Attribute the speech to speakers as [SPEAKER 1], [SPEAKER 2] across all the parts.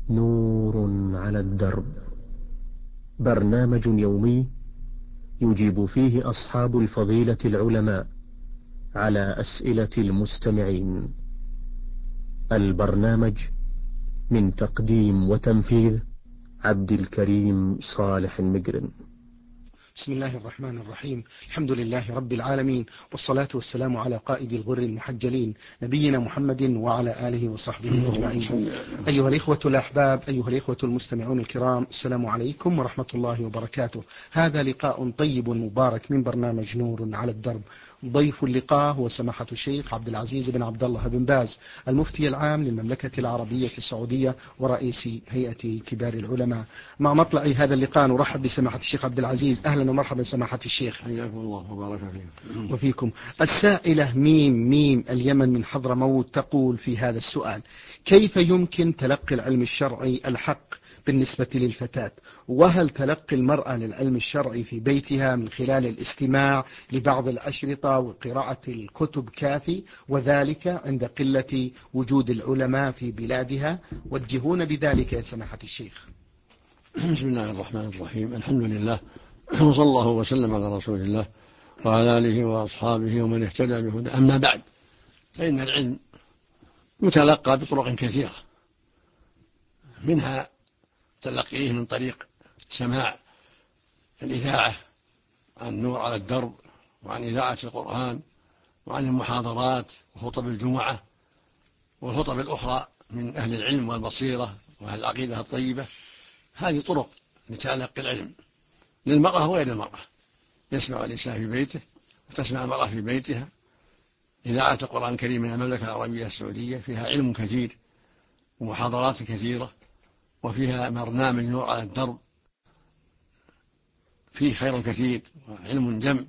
[SPEAKER 1] نور على الدرب، برنامج يومي يجيب فيه أصحاب الفضيلة العلماء على أسئلة المستمعين. البرنامج من تقديم وتنفيذ عبد الكريم صالح المقرن.
[SPEAKER 2] بسم الله الرحمن الرحيم. الحمد لله رب العالمين، والصلاة والسلام على قائد الغر المحجلين نبينا محمد وعلى آله وصحبه أجمعين. أيها الإخوة الأحباب، أيها الإخوة المستمعون الكرام، السلام عليكم ورحمة الله وبركاته. هذا لقاء طيب مبارك من برنامج نور على الدرب. ضيف اللقاء هو سماحة الشيخ عبد العزيز بن عبد الله بن باز، المفتي العام للمملكة العربية السعودية ورئيس هيئة كبار العلماء. مع مطلع هذا اللقاء نرحب بسماحة الشيخ عبد العزيز. أهلا ومرحبا سماحة الشيخ.
[SPEAKER 3] حياكم الله وبارك فيكم.
[SPEAKER 2] وفيكم. السائلة ميم اليمن من حضرموت تقول في هذا السؤال: كيف يمكن تلقي العلم الشرعي الحق بالنسبة للفتاة؟ وهل تلقي المرأة للعلم الشرعي في بيتها من خلال الاستماع لبعض الأشرطة وقراءة الكتب كافي، وذلك عند قلة وجود العلماء في بلادها؟ وجهون بذلك يا سماحة الشيخ.
[SPEAKER 3] بسم الله الرحمن الرحيم. الحمد لله، وصلى الله وسلم على رسول الله وعلى آله وأصحابه ومن اهتدى بهداه. أما بعد، فإن العلم يتلقى بطرق كثيرة، منها تلقيه من طريق سماع الإذاعة عن نور على الدرب، وعن إذاعة القرآن، وعن المحاضرات وخطب الجمعة والخطب الأخرى من أهل العلم والبصيرة وأهل العقيدة الطيبة. هذه طرق لتلقي العلم للمرأة وغير المرأة. يسمع الإنسان في بيته، وتسمع المرأة في بيتها. إذاعة القرآن الكريم من المملكة العربية السعودية فيها علم كثير ومحاضرات كثيرة، وفيها برنامج نور على الدرب فيه خير كثير وعلم جم.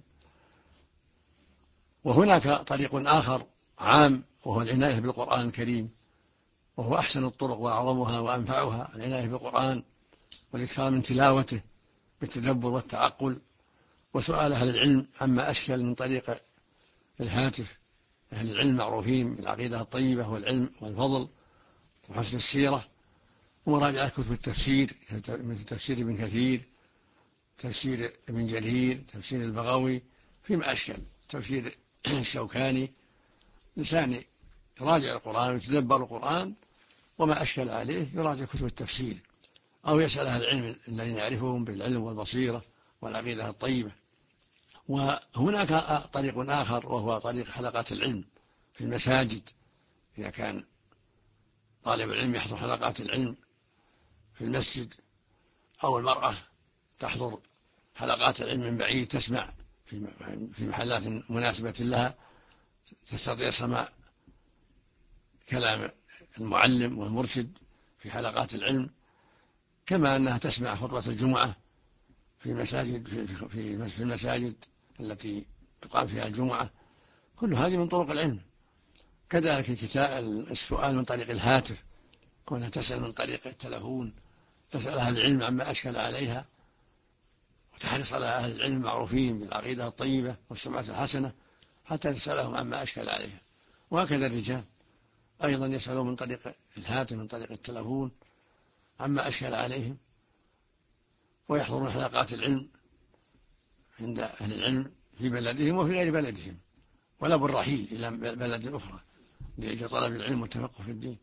[SPEAKER 3] وهناك طريق آخر عام، وهو العناية بالقرآن الكريم، وهو أحسن الطرق وأعظمها وأنفعها العناية بالقرآن والإكثار من تلاوته بالتدبر والتعقل، وسؤال أهل العلم عما أشكل من طريق الهاتف. أهل العلم معروفين بالعقيدة الطيبة والعلم والفضل وحسن السيرة، ومراجعة كتب التفسير مثل تفسير ابن كثير، تفسير ابن جرير، تفسير البغوي فيما أشكل، تفسير الشوكاني. لسان يراجع القرآن ويتدبر القرآن، وما أشكل عليه يراجع كتب التفسير، أو يسأل أهل العلم الذين يعرفهم بالعلم والبصيرة والعقيدة الطيبة. وهناك طريق آخر، وهو طريق حلقات العلم في المساجد. إذا كان طالب العلم يحضر حلقات العلم في المسجد، أو المرأة تحضر حلقات العلم من بعيد، تسمع في محلات مناسبة لها، تستطيع سماع كلام المعلم والمرشد في حلقات العلم، كما أنها تسمع خطبة الجمعة في المساجد التي تقام فيها الجمعة. كل هذه من طرق العلم. كذلك السؤال من طريق الهاتف، كونها تسأل من طريق التلفون، تسأل أهل العلم عما أشكل عليها، وتحرص على أهل العلم المعروفين بالعقيدة الطيبة والسمعة الحسنة حتى تسألهم عما أشكل عليها. وهكذا الرجال أيضا يسألون من طريق الهاتف، من طريق التلفون عما أشكل عليهم، ويحضرون حلقات العلم عند أهل العلم في بلدهم وفي غير بلدهم، ولا بالرحيل إلى بلد أخرى لأجل طلب العلم والتفقه في الدين.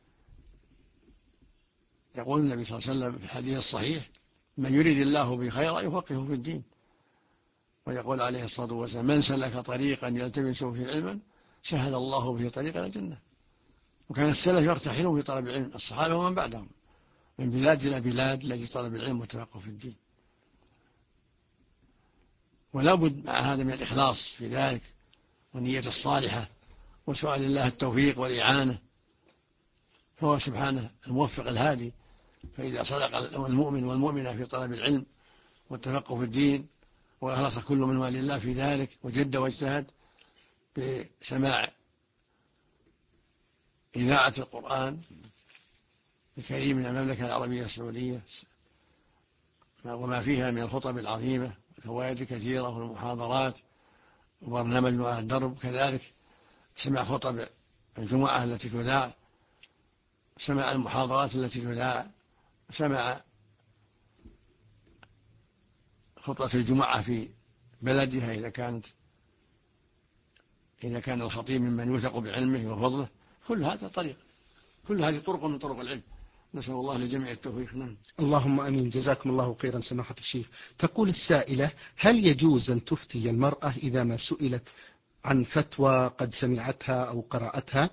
[SPEAKER 3] يقول النبي صلى الله عليه وسلم في الحديث الصحيح: من يريد الله به خيرا يفقهه في الدين. ويقول عليه الصلاة والسلام: من سلك طريقا يلتمس فيه علما سهل الله به طريقا إلى الجنة. وكان السلف يرتحلون في طلب العلم، الصحابة ومن بعدهم، من بلاد إلى بلاد لأجل طلب العلم والتفقه في الدين. ولا بد مع هذا من الإخلاص في ذلك والنية الصالحة وسؤال الله التوفيق والإعانة، فهو سبحانه الموفق الهادي. فإذا صدق المؤمن والمؤمنة في طلب العلم والتفقه في الدين، وأخلص كل منهما لله في ذلك، وجد واجتهد بسماع إذاعة القرآن الكريم من المملكة العربية السعودية وما فيها من الخطب العظيمة والفوائد كثيرة والمحاضرات وبرنامج على الدرب، كذلك سمع خطب الجمعة التي تذاع سماع المحاضرات التي تذاع، سمع خطبة الجمعة في بلدها إذا كان الخطيب ممن يوثق بعلمه وفضله. كل هذا طريق، كل هذه طرق من طرق العلم. نسأل الله للجميع التوفيق. نعم.
[SPEAKER 2] اللهم أمين. جزاكم الله خيرا سماحة الشيخ. تقول السائلة: هل يجوز أن تفتي المرأة إذا ما سئلت عن فتوى قد سمعتها أو قرأتها؟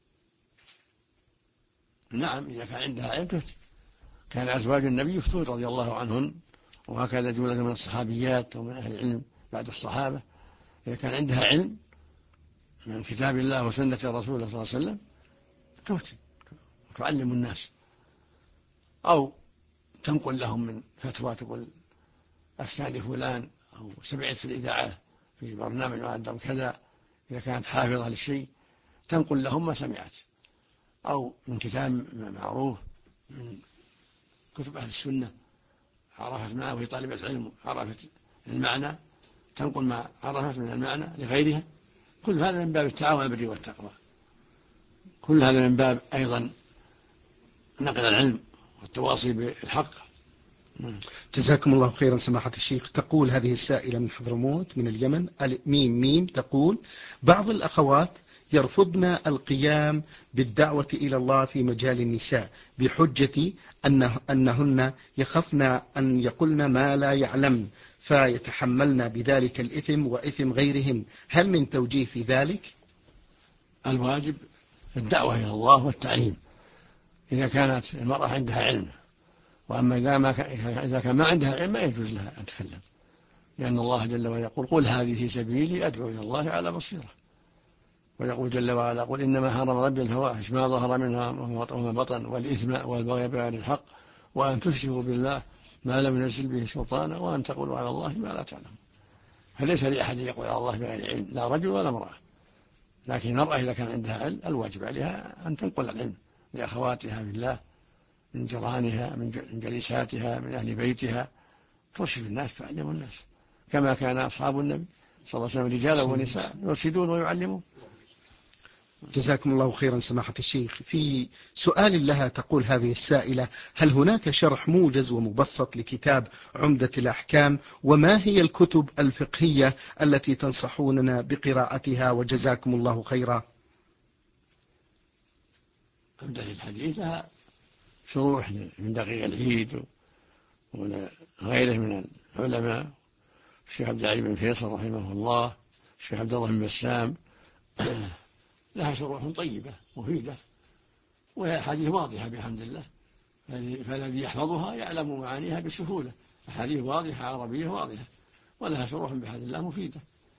[SPEAKER 3] نعم، إذا كان عندها علم تفتي. كان أزواج النبي يفتون رضي الله عنهن، وهكذا جملة من الصحابيات ومن أهل العلم بعد الصحابة. إذا كان عندها علم من كتاب الله وسنة رسوله صلى الله عليه وسلم تفتي وتعلم الناس، أو تنقل لهم من فتوى، تقول أفتاني فلان، أو سمعت في الإذاعة في برنامج معدل كذا. إذا كانت حافظة للشيء تنقل لهم ما سمعت، أو من كتاب معروف من كتب أهل السنة عرفت معه وهي طالبة علم، عرفت المعنى، تنقل ما عرفت من المعنى لغيرها. كل هذا من باب التعاون على البر والتقوى، كل هذا من باب أيضا نقل العلم والتواصي بالحق.
[SPEAKER 2] جزاكم الله خيرا سماحة الشيخ. تقول هذه السائلة من حضرموت من اليمن، ميم، تقول: بعض الأخوات يرفضن القيام بالدعوة إلى الله في مجال النساء بحجة أنهن يخفن أن يقولن ما لا يعلمن فيتحملن بذلك الإثم وإثم غيرهن، هل من توجيه في ذلك؟
[SPEAKER 3] الواجب الدعوة إلى الله والتعليم إذا كانت المرأة عندها علم، وأما إذا كان ما عندها علم ما يجوز لها أن تتكلم، لأن الله جل وعلا يقول: قل هذه سبيلي أدعو إلى الله على بصيرة. ويقول جل وعلا: قل إنما حرم ربي الفواحش ما ظهر منها وما بطن والإثم والبغي بغير الحق وأن تشركوا بالله ما لم ينزل به سلطانا وأن تقولوا على الله ما لا تعلمون. فليس لأحد يقول على الله بغير علم، لا رجل ولا امرأة. لكن المرأة إذا كان عندها علم الواجب عليها أن تنقل العلم لأخواتها بالله، من جيرانها، من جليساتها، من أهل بيتها، ترشد الناس، تعلم الناس، كما كان أصحاب النبي صلى الله عليه وسلم رجالا ونساء يرشدون ويعلمون.
[SPEAKER 2] جزاكم الله خيرا سماحة الشيخ. في سؤال لها تقول هذه السائلة: هل هناك شرح موجز ومبسط لكتاب عمدة الأحكام؟ وما هي الكتب الفقهية التي تنصحوننا بقراءتها؟ وجزاكم الله خيرا.
[SPEAKER 3] عمدة الحديث لها شروح من دقيق العيد وغيره من العلماء، الشيخ عبد العلي بن فيصل رحمه الله، الشيخ عبد الله بن بسام، لها شروح طيبة مفيدة، وهي أحاديث واضحة بحمد الله، فالذي يحفظها يعلم معانيها بسهولة. أحاديث واضحة عربية واضحة، ولها شروح بحمد الله مفيدة.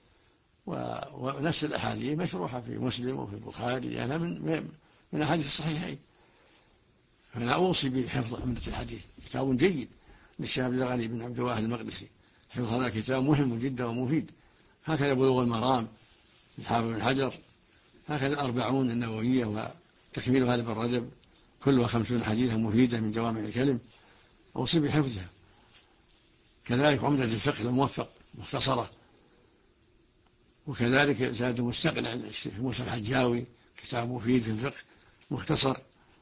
[SPEAKER 3] ونفس الأحاديث مشروحة في مسلم وفي البخاري، لأنها من أحاديث الصحيحين. فأنا أوصي بحفظ عمدة الحديث، كتاب جيد للشيخ عبد الغني بن عبد الواحد المقدسي. حفظ هذا الكتاب مهم جدا ومفيد. هكذا بلوغ المرام للحافظ بن حجر، هكذا الأربعون النووية وتكميل غالب الرجب، كلها 50 حديثا مفيدة من جوامع الكلم، أوصي بحفظها. كذلك عمدة الفقه الموفق مختصرة، وكذلك زاد المستقنع للشيخ موسى الحجاوي، كتاب مفيد في الفقه مختصر.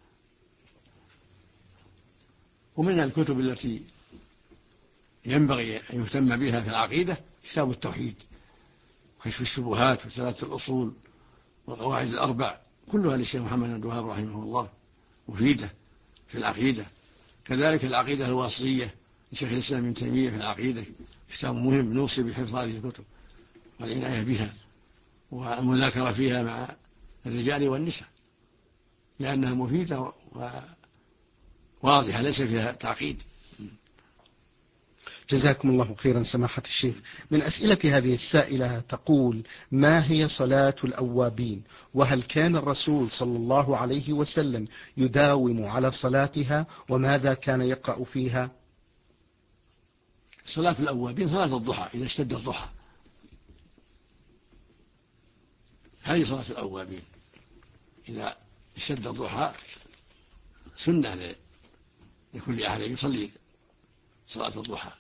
[SPEAKER 3] ومن الكتب التي ينبغي أن يهتم بها في العقيدة كتاب التوحيد، كشف الشبهات وثلاثة الأصول والقواعد الأربع، كلها للشيخ محمد بن عبد الوهاب رحمه الله مفيدة في العقيدة. كذلك العقيدة الواسطية لشيخ الإسلام ابن تيمية في العقيدة، كتاب مهم، نوصي بحفظ هذه الكتب والعناية بها والمذاكرة فيها مع الرجال والنساء، لأنها مفيدة وواضحة ليس فيها تعقيد.
[SPEAKER 2] جزاكم الله خيرا سماحة الشيخ. من أسئلة هذه السائلة تقول: ما هي صلاة الأوابين؟ وهل كان الرسول صلى الله عليه وسلم يداوم على صلاتها؟ وماذا كان يقرأ فيها؟
[SPEAKER 3] صلاة الأوابين صلاة الضحى، إذا اشتد الضحى، هذه صلاة الأوابين. إذا اشتد الضحى سنة لكل أحد يصلي صلاة الضحى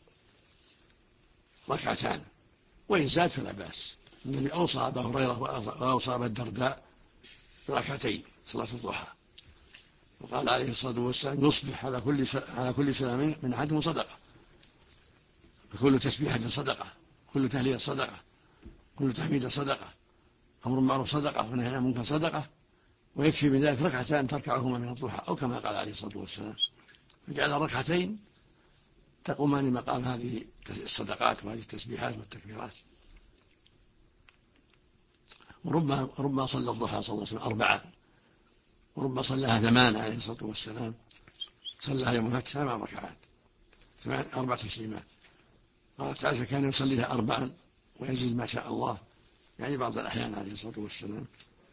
[SPEAKER 3] ركعتان، وإن زاد فلا بأس. النبي أوصى أبا هريرة وأوصى أبا الدرداء بركعتين صلاة الضحى. وقال عليه الصلاة والسلام يصبح على كل سلام من أحدهم صدقة، كل تسبيحة صدقة، كل تهليل صدقة، كل تحميد صدقة، أمر معروف صدقة ونهي عن المنكر صدقة، ويكفي من ذلك ركعتان تركعهما من الضحى أو كما قال عليه الصلاة والسلام، فجعل الركعتين تقومان مقام هذه الصدقات وهذه التسبيحات والتكبيرات. وربما صلى الضحى صلى الله عليه وسلم 4، وربما صلىها 8 عليه الصلاة والسلام، صلىها يوم الفتح 8 ركعات، 4 تسليمات. قالت عائشة كان يصليها 4 ويزيد ما شاء الله، يعني بعض الأحيان عليه الصلاة والسلام،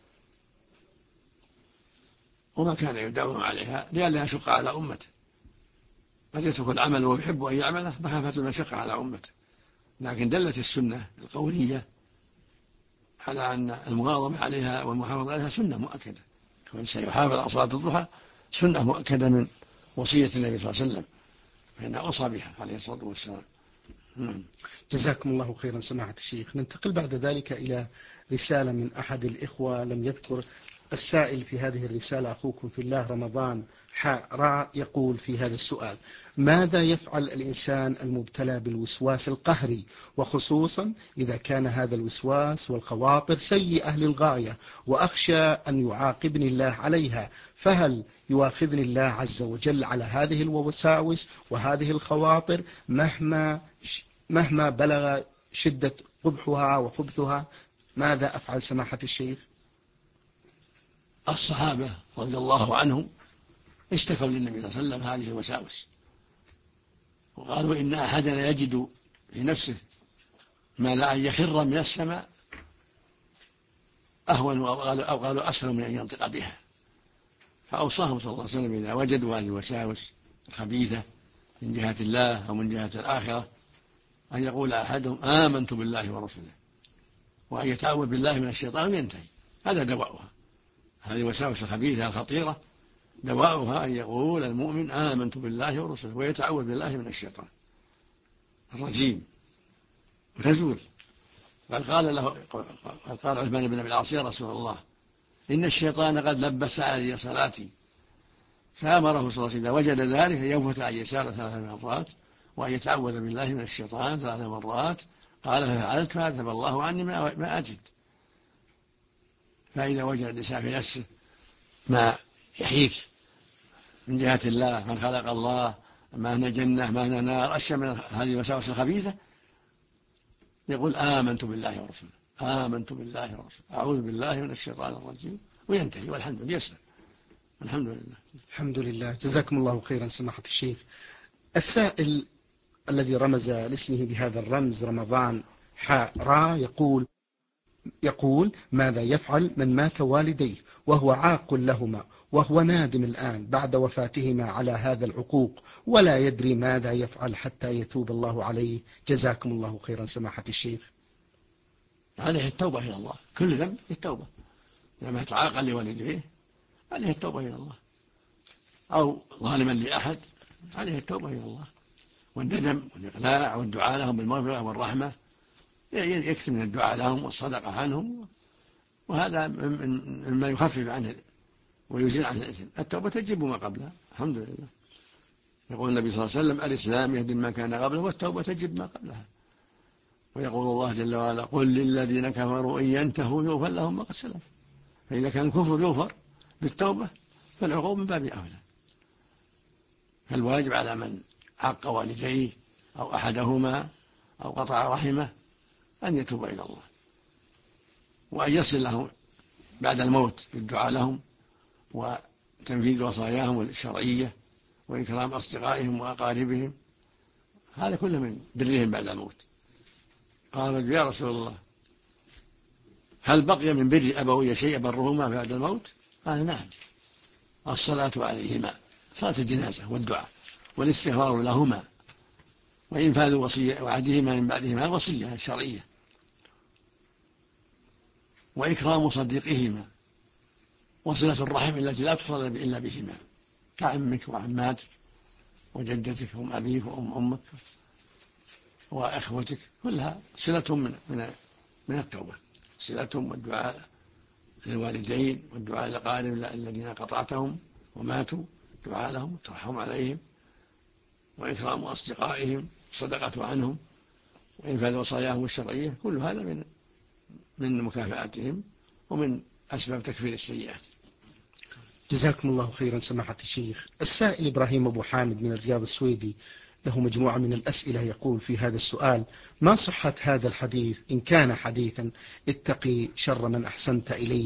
[SPEAKER 3] وما كان يداوم عليها لئلا يشق على أمته، قد يترك العمل ويحب أن يعمله مخافة المشقة على أمته، لكن دلت السنة القولية على أن المواظبة عليها والمحافظة عليها سنة مؤكدة، والإنسان يحافظ على صلاة الضحى سنة مؤكدة من وصية النبي صلى الله عليه وسلم، فإنها أوصى بها عليه الصلاة والسلام.
[SPEAKER 2] جزاكم الله خيرا سماحة الشيخ. ننتقل بعد ذلك إلى رسالة من أحد الإخوة لم يذكر السائل في هذه الرسالة، أخوكم في الله رمضان راء، يقول في هذا السؤال: ماذا يفعل الإنسان المبتلى بالوسواس القهري، وخصوصا إذا كان هذا الوسواس والخواطر سيئة للغاية، وأخشى أن يعاقبني الله عليها، فهل يؤاخذني الله عز وجل على هذه الوساوس وهذه الخواطر مهما بلغ شدة قبحها وخبثها؟ ماذا أفعل سماحة الشيخ؟
[SPEAKER 3] الصحابة رضي الله عنهم اشتكوا للنبي صلى الله عليه وسلم هذه الوساوس، وقالوا إن أحدنا يجد في نفسه ما لا أن يخر من السماء أهون، أو قالوا أسهل من أن ينطق بها، فأوصاهم صلى الله عليه وسلم إذا وجدوا هذه الوساوس الخبيثة من جهة الله أو من جهة الآخرة أن يقول أحدهم آمنت بالله ورسوله، وأن يتعوذ بالله من الشيطان وينتهي. هذا دواؤها، هذه الوساوس الخبيثة الخطيرة دواؤها أن يقول المؤمن آمنت بالله ورسوله ويتعوذ بالله من الشيطان الرجيم وتزول. قال عثمان بن أبي العاص يا رسول الله إن الشيطان قد لبس علي صلاتي، فأمره صلى الله عليه وسلم إذا وجد ذلك أن ينفث عن يساره 3 مرات وأن يتعوذ بالله من الشيطان 3 مرات. قال ففعلت فأذهب الله عني ما أجد. فإذا وجد الإنسان في نفسه ما يحيك من جهة الله، من خلق الله، ما هنا جنة ما هنا نار، أشياء من هذه الوساوس الخبيثة، يقول آمنت بالله ورسوله، آمنت بالله ورسوله، أعوذ بالله من الشيطان الرجيم، وينتهي والحمد لله يسلم. الحمد لله.
[SPEAKER 2] الحمد لله. جزاكم الله خيرا سماحة الشيخ. السائل الذي رمز لاسمه بهذا الرمز رمضان را يقول ماذا يفعل من مات والديه وهو عاق لهما وهو نادم الآن بعد وفاتهما على هذا العقوق، ولا يدري ماذا يفعل حتى يتوب الله عليه؟ جزاكم الله خيرا سماحة الشيخ.
[SPEAKER 3] عليه التوبة إلى الله، كل ذنب التوبة، إذا مات عاقا لوالديه عليه التوبة إلى الله، أو ظالما لأحد عليه التوبة إلى الله والندم والإقلاع والدعاء لهم بالمغفرة والرحمة، يكثر من الدعاء لهم والصدقة عنهم، وهذا مما يخفف عنه ويزيل عنه الإثم. التوبة تجب ما قبلها. الحمد لله. يقول النبي صلى الله عليه وسلم الإسلام يهدم ما كان قبله والتوبة تجب ما قبلها. ويقول الله جل وعلا قل للذين كفروا إن ينتهوا يغفر لهم ما قد سلف. فإذا كان الكفر يغفر بالتوبة فالعقوبة من باب أولى. فالواجب على من عق والديه أو أحدهما أو قطع رحمه أن يتوب إلى الله، وأن يصل لهم بعد الموت بالدعاء لهم وتنفيذ وصاياهم الشرعية وإكرام أصدقائهم وأقاربهم، هذا كله من برهم بعد الموت. قال رجل يا رسول الله هل بقي من بر أبوي شيء برهما بعد الموت؟ قال نعم، الصلاة عليهما، صلاة الجنازة والدعاء والاستغفار لهما وإنفاذ وعدهما من بعدهما الوصية الشرعية وإكرام صديقهما وصلة الرحم التي لا تصل إلا بهما كعمك وعماتك وجدتك وأم أبيك وأم أمك وأخوتك، كلها صلتهم من التوبة، صلتهم والدعاء للوالدين والدعاء للأقارب الذين قطعتهم وماتوا دعاء لهم والترحم عليهم وإكرام أصدقائهم الصدقة عنهم وإنفاذ وصاياهم الشرعية، كل هذا من مكافآتهم ومن أسباب تكفير السيئات.
[SPEAKER 2] جزاكم الله خيرا سماحة الشيخ. السائل إبراهيم أبو حامد من الرياض السويدي له مجموعة من الأسئلة، يقول في هذا السؤال: ما صحة هذا الحديث إن كان حديثا اتقي شر من أحسنت إليه؟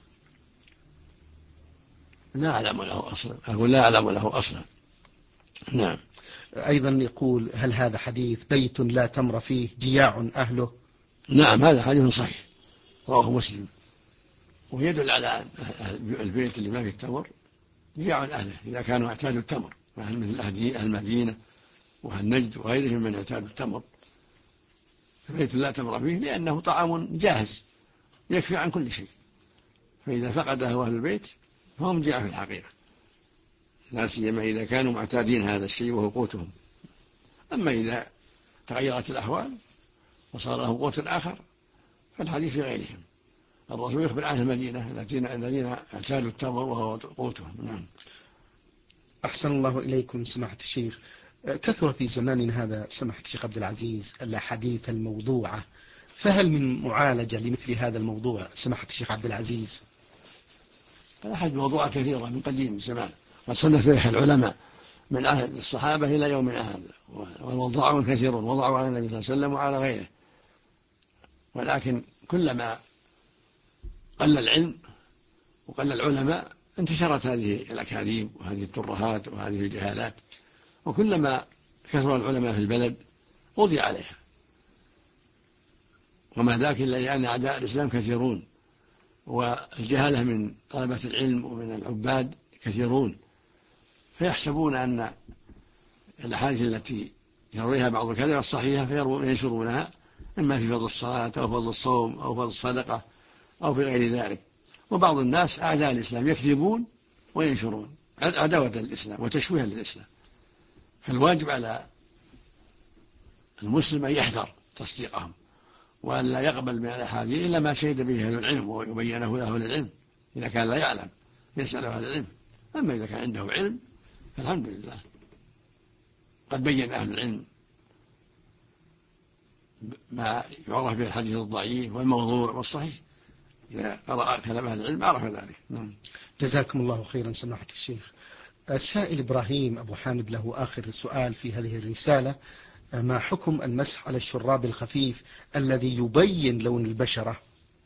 [SPEAKER 3] لا أعلم له أصلا، أقول لا أعلم له أصلا. نعم.
[SPEAKER 2] أيضا يقول: هل هذا حديث بيت لا تمر فيه جياع أهله؟
[SPEAKER 3] نعم، هذا حديث صحيح رواه مسلم، ويدل على البيت اللي ما فيه التمر جياع أهله إذا كانوا اعتادوا التمر، مثل أهل المدينة وأهل نجد وغيرهم من اعتادوا التمر، بيت لا تمر فيه لأنه طعام جاهز يكفي عن كل شيء، فإذا فقده أهل البيت فهم جاع في الحقيقة، لا سيما إذا كانوا معتادين هذا الشيء وهو قوتهم. أما إذا تغيرت الأحوال وصار لهم قوت آخر فالحديث في غيرهم. الرسول يخبر عن المدينة الذين اعتادوا التمر وهو قوتهم. نعم.
[SPEAKER 2] أحسن الله إليكم سماحة الشيخ. كثر في زماننا هذا سماحة الشيخ عبد العزيز الأحاديث الموضوعة، فهل من معالجة لمثل هذا الموضوع سماحة الشيخ عبد العزيز؟
[SPEAKER 3] الأحاديث الموضوعة كثيرة من قديم الزمان، وصنف فيها العلماء من عهد الصحابة إلى يومنا هذا، والوضاعون كثيرون وضعوا على النبي صلى الله عليه وسلم وعلى غيره، ولكن كلما قل العلم وقل العلماء انتشرت هذه الأكاذيب وهذه الترهات وهذه الجهالات، وكلما كثر العلماء في البلد قضي عليها، وما ذاك إلا لأن أعداء الإسلام كثيرون، والجهالة من طلبة العلم ومن العباد كثيرون، فيحسبون أن الأحاديث التي يرويها بعض الكذب الصحيحة فينشرونها، إما في فضل الصلاة أو فضل الصوم أو فضل الصدقة أو في غير ذلك. وبعض الناس أعداء الإسلام يكذبون وينشرون عداوة للإسلام وتشويها للإسلام، فالواجب على المسلم أن يحذر تصديقهم وأن لا يقبل من الأحاديث إلا ما شهد به أهل العلم ويبينه له أهل العلم، إذا كان لا يعلم يسأل أهل العلم، أما إذا كان عنده علم فالحمد لله. قد بين أهل العلم ما يعرف به الحديث الضعيف والموضوع والصحيح، إذا قرأ كلام أهل العلم عرف ذلك.
[SPEAKER 2] جزاكم الله خيرا سماحة الشيخ. السائل إبراهيم أبو حامد له آخر سؤال في هذه الرسالة: ما حكم المسح على الشراب الخفيف الذي يبين لون البشرة؟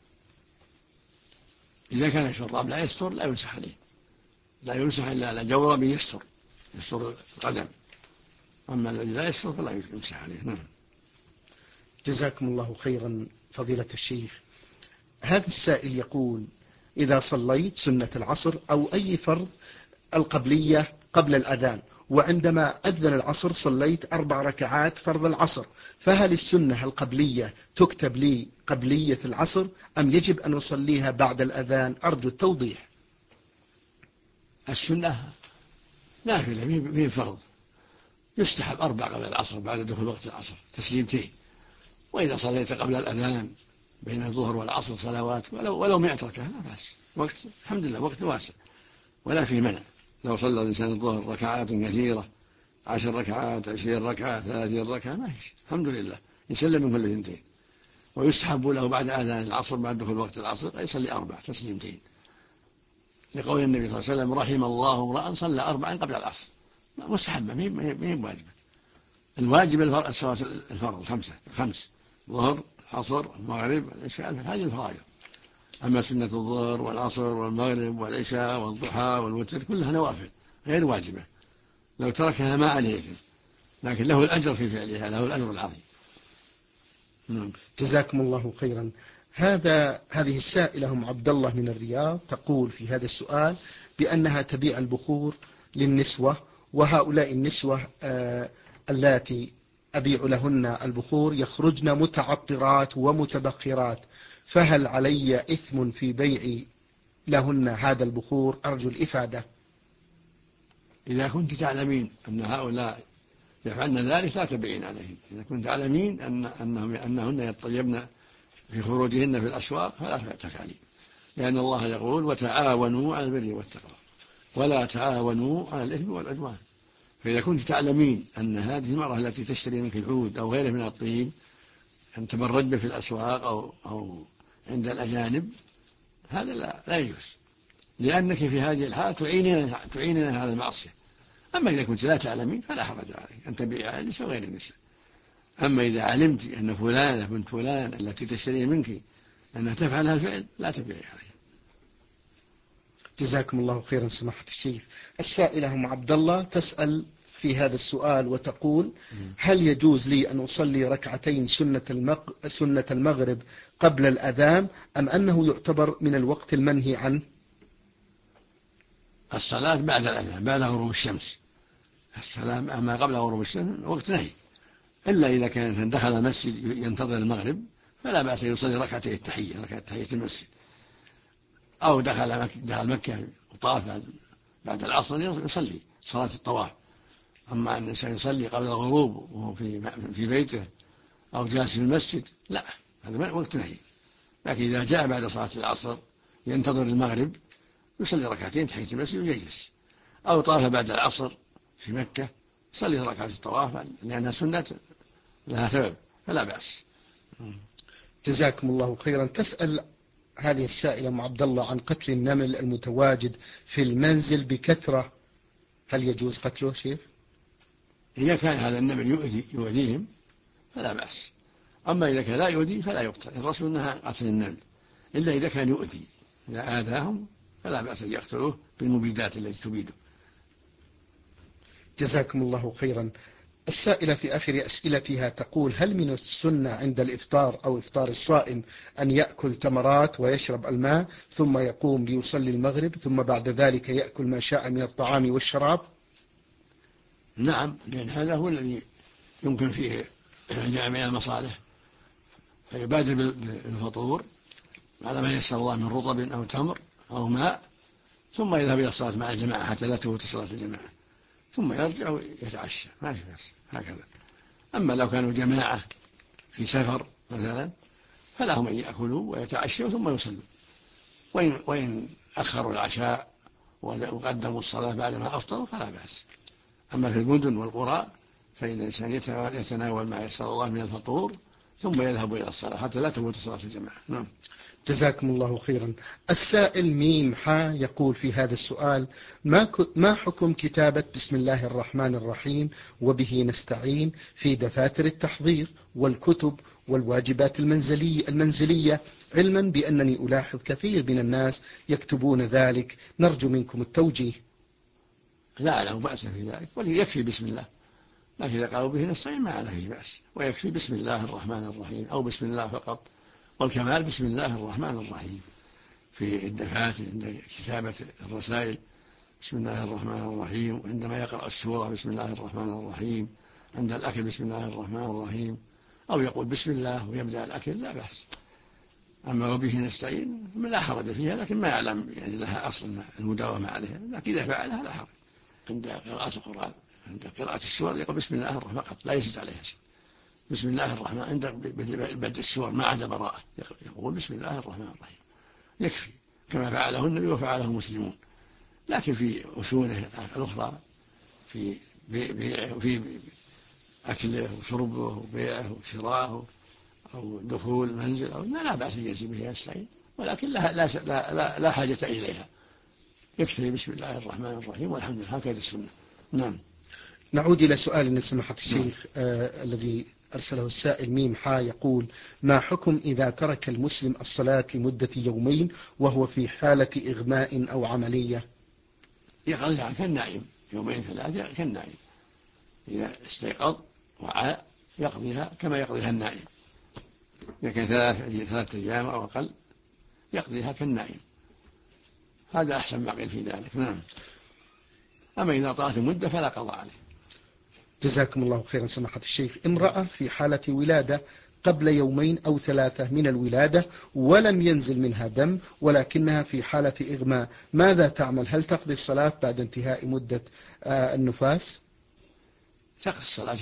[SPEAKER 3] إذا كان الشراب لا يستر لا يمسح عليه، لا يمسح إلا على جورب يستر القدم، أما الذي لا يستر فلا يمسح عليه. نعم.
[SPEAKER 2] جزاكم الله خيرا فضيلة الشيخ. هذا السائل يقول: إذا صليت سنة العصر أو أي فرض القبلية قبل الأذان، وعندما أذن العصر صليت 4 ركعات فرض العصر، فهل السنة القبلية تكتب لي قبلية العصر أم يجب أن أصليها بعد الأذان؟ أرجو التوضيح.
[SPEAKER 3] السنة نافلة به فرض، يستحب 4 قبل العصر بعد دخول وقت العصر تسليمتين، وإذا صليت قبل الأذان بين الظهر والعصر صلوات ولو 100 ركعة لا بأس، وقت الحمد لله وقت واسع ولا فيه منع. لو صلى الإنسان الظهر ركعات كثيرة 10 ركعات 20 ركعة 30 ركعة ما فيش، الحمد لله يسلم من كل 2. ويسحب له بعد أذان العصر بعد دخول وقت العصر يصلي 4 تسليمتين، لقول النبي صلى الله عليه وسلم: رحم الله امرأ صلى 4 قبل العصر. مستحبة ما هي واجبة. الواجب الصلاة الفرض 5 ظهر العصر المغرب العشاء، هذه الفرائض. أما سنة الظهر والعصر والمغرب والعشاء والضحى والوتر كلها نوافل غير واجبة، لو تركها ما عليه إثم، لكن له الأجر في فعلها، له الأجر العظيم.
[SPEAKER 2] جزاكم الله خيرا. هذه السائلة أم عبد الله من الرياض تقول في هذا السؤال بأنها تبيع البخور للنسوة، وهؤلاء النسوة اللاتي أبيع لهن البخور يخرجن متعطرات ومتبخرات، فهل علي إثم في بيع لهن هذا البخور؟ أرجو الإفادة.
[SPEAKER 3] إذا كنت تعلمين أن هؤلاء يفعلن ذلك لا تبيعين عليهم، إذا كنت تعلمين أنهن يطيبن في خروجهن في الأسواق فلا تفعلين، لأن الله يقول: وتعاونوا على البر والتقوى. ولا تعاونوا على الإثم والعدوان. فإذا كنت تعلمين أن هذه المرأة التي تشتري منك العود أو غيره من الطيب أن تبرد به في الأسواق أو عند الأجانب، هذا لا يجوز، لأنك في هذه الحالة تعيننا على المعصية. أما إذا كنت لا تعلمين فلا حرج عليك أن تبيع النساء وغير النساء. أما إذا علمت أن فلانة بنت فلان التي تشتري منك أنها تفعل هذا الفعل لا تبيعي عليها.
[SPEAKER 2] جزاكم الله خيرا سماحة الشيخ. السائلة أم عبد الله تسأل في هذا السؤال وتقول: هل يجوز لي أن أصلي ركعتين سنة المغرب قبل الأذان أم أنه يعتبر من الوقت المنهي عنه؟
[SPEAKER 3] الصلاة بعد الأذان بعد غروب الشمس، الصلاة أما قبل غروب الشمس وقت نهي، إلا إذا كان دخل المسجد ينتظر المغرب فلا بأس يصلي ركعتي التحية، ركعة تحية المسجد، أو دخل مكة وطاف بعد العصر يصلي صلاة الطواف. أما أن الإنسان يصلي قبل الغروب وهو في بيته أو جالس في المسجد لا، هذا وقت نهي. لكن إذا جاء بعد صلاة العصر ينتظر المغرب يصلي ركعتين تحية المسجد ويجلس، أو طاف بعد العصر في مكة يصلي ركعة الطواف لأنها سنة لها سبب فلا بأس.
[SPEAKER 2] جزاكم الله خيرا. تسأل هذه السائلة أم عبد الله عن قتل النمل المتواجد في المنزل بكثرة، هل يجوز قتله شيخ؟
[SPEAKER 3] إذا كان هذا النمل يؤذيهم فلا بأس، أما إذا كان لا يؤذي فلا يقتل. الرسول نهى قتل النمل إلا إذا كان يؤذي، إذا آذاهم فلا بأس أن يقتلوه بالمبيدات التي تبيده.
[SPEAKER 2] جزاكم الله خيرا. السائلة في آخر أسئلتها تقول: هل من السنة عند الإفطار أو إفطار الصائم أن يأكل تمرات ويشرب الماء ثم يقوم ليصلي المغرب ثم بعد ذلك يأكل ما شاء من الطعام والشراب؟
[SPEAKER 3] نعم، لأن هذا هو الذي يمكن فيه جمع المصالح، فيبادر بالفطور على ما يسر الله من رطب أو تمر أو ماء، ثم يذهب إلى الصلاة مع الجماعة حتى لا تفوت صلاة الجماعة، ثم يرجع ويتعشى، ما في بأس هكذا. أما لو كانوا جماعة في سفر مثلا فلهم أن يأكلوا ويتعشوا ثم يصلوا، وإن أخروا العشاء وقدموا الصلاة بعدما أفطروا فلا بأس. أما في المدن والقرى فإن الإنسان يتناول ما يسر الله من الفطور ثم يذهب إلى الصلاة حتى لا تفوت صلاة الجماعة. نعم.
[SPEAKER 2] جزاكم الله خيرا. السائل ميم حا يقول في هذا السؤال: ما حكم كتابة بسم الله الرحمن الرحيم وبه نستعين في دفاتر التحضير والكتب والواجبات المنزلية، علما بأنني ألاحظ كثير من الناس يكتبون ذلك، نرجو منكم التوجيه.
[SPEAKER 3] لا بأس في ذلك، وليكفي بسم الله، لكن إذا قالوا به نستعين ما عليه بأس، ويكفي بسم الله الرحمن الرحيم أو بسم الله فقط، والكمال بسم الله الرحمن الرحيم في الدفاتر عند كتابة الرسائل بسم الله الرحمن الرحيم، وعندما يقرأ السورة بسم الله الرحمن الرحيم، عند الأكل بسم الله الرحمن الرحيم، أو يقول بسم الله ويبدأ الأكل لا بأس. أما وبه نستعين لا حرج فيها، لكن ما يعلم يعني لها أصل المداومة عليها، لكن إذا فعلها لا حرج. عند قراءة القرآن عند قراءة السور يقول بسم الله الرحمن فقط لا يزيد عليها شيء، بسم الله الرحمن عند بدء السور ما عدا براءة يقول بسم الله الرحمن الرحيم يكفي، كما فعله النبي وفعله المسلمون. لكن في أصوله الأخرى في بيعه في أكله وشربه وبيعه وشراه أو دخول المنزل أو لا بأس أن يجزي بها يستعين، ولكن لا حاجة إليها، يكفي بسم الله الرحمن الرحيم والحمد لله، هكذا السنة. نعم.
[SPEAKER 2] نعود إلى سؤال سماحة الشيخ الذي أرسله السائل ميم حا يقول: ما حكم إذا ترك المسلم الصلاة لمدة يومين وهو في حالة إغماء أو عملية؟
[SPEAKER 3] يقضيها كالنائم، يومين ثلاثة كالنائم، إذا استيقظ وعاء يقضيها كما يقضيها النائم، إذا كان 3 أيام أو أقل يقضيها كالنائم، هذا أحسن ما قيل في ذلك. نعم. أما إذا طالت المدة فلا قضاء عليه.
[SPEAKER 2] جزاكم الله خيرا سماحة الشيخ. امرأة في حالة ولادة قبل 2 أو 3 من الولادة ولم ينزل منها دم ولكنها في حالة إغماء، ماذا تعمل؟ هل تقضي الصلاة بعد انتهاء مدة النفاس؟
[SPEAKER 3] تقضي الصلاة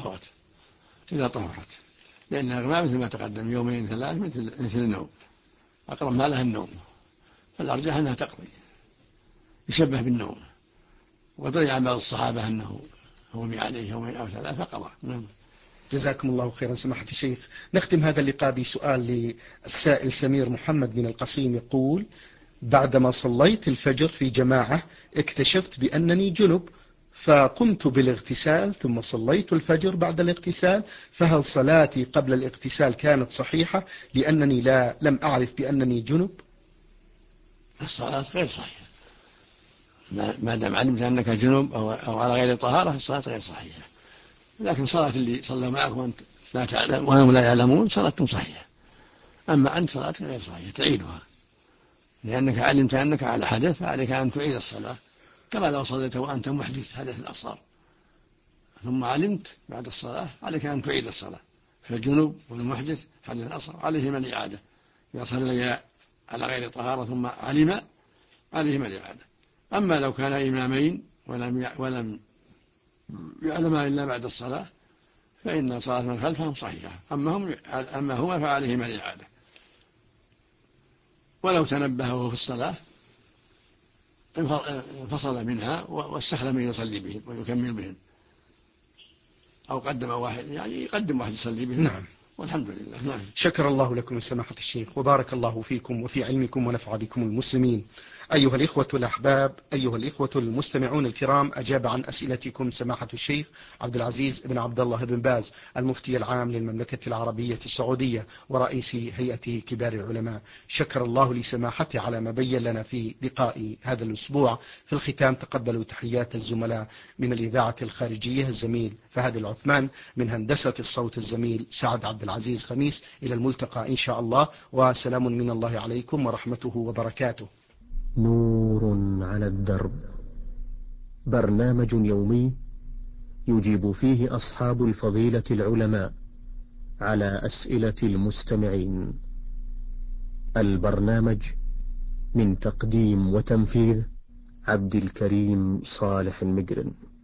[SPEAKER 3] إذا طهرت، لأن الإغماء مثل ما تقدم 2 3 مثل النوم، أقرب ما لها النوم، فالأرجح أنها تقضي يشبه بالنوم، وروي عن بعض الصحابة أنه هو عليه يومين أو ثلاثة فقضى.
[SPEAKER 2] جزاكم الله خيرا سماحة الشيخ. نختم هذا اللقاء بسؤال للسائل سمير محمد من القصيم، يقول: بعدما صليت الفجر في جماعة اكتشفت بأنني جنب، فقمت بالاغتسال ثم صليت الفجر بعد الاغتسال، فهل صلاتي قبل الاغتسال كانت صحيحة لأنني لم أعرف بأنني جنب؟
[SPEAKER 3] الصلاة غير صحيحة ما دام علمت أنك جنب أو على غير طهارة، الصلاة غير صحيحة. لكن صلاة اللي صلى معك وأنت لا تعلم وهم لا يعلمون صلاتهم صحيحة، أما أنت صلاتك غير صحيحة تعيدها، لأنك علمت أنك على حدث فعليك أن تعيد الصلاة، كما لو صليت وأنت محدث حدث الأصغر ثم علمت بعد الصلاة عليك أن تعيد الصلاة. فالجنوب والمحدث حدث الأصغر عليهما الإعادة، إذا صلي على غير طهارة ثم علم عليهما الإعادة. أما لو كان إمامين ولم يعلما إلا بعد الصلاة فإن صلاة من خلفهم صحيحة، أما هما فعليهما الإعادة. ولو تنبه وهو في الصلاة انفصل منها واستخلى من يصلي بهم ويكمل بهم، أو قدم واحد، يعني يقدم واحد يصلي بهم.
[SPEAKER 2] نعم.
[SPEAKER 3] والحمد لله. نعم.
[SPEAKER 2] شكر الله لكم سماحة الشيخ، وبارك الله فيكم وفي علمكم ونفع بكم المسلمين. أيها الإخوة الأحباب، أيها الإخوة المستمعون الكرام، أجاب عن أسئلتكم سماحة الشيخ عبد العزيز بن عبد الله بن باز، المفتي العام للمملكة العربية السعودية ورئيس هيئة كبار العلماء. شكر الله لسماحته على ما بين لنا في لقاء هذا الأسبوع. في الختام تقبلوا تحيات الزملاء من الإذاعة الخارجية، الزميل فهد العثمان، من هندسة الصوت الزميل سعد عبد العزيز خميس. إلى الملتقى إن شاء الله، وسلام من الله عليكم ورحمته وبركاته.
[SPEAKER 1] نور على الدرب، برنامج يومي يجيب فيه أصحاب الفضيلة العلماء على أسئلة المستمعين. البرنامج من تقديم وتنفيذ عبد الكريم صالح المقرن.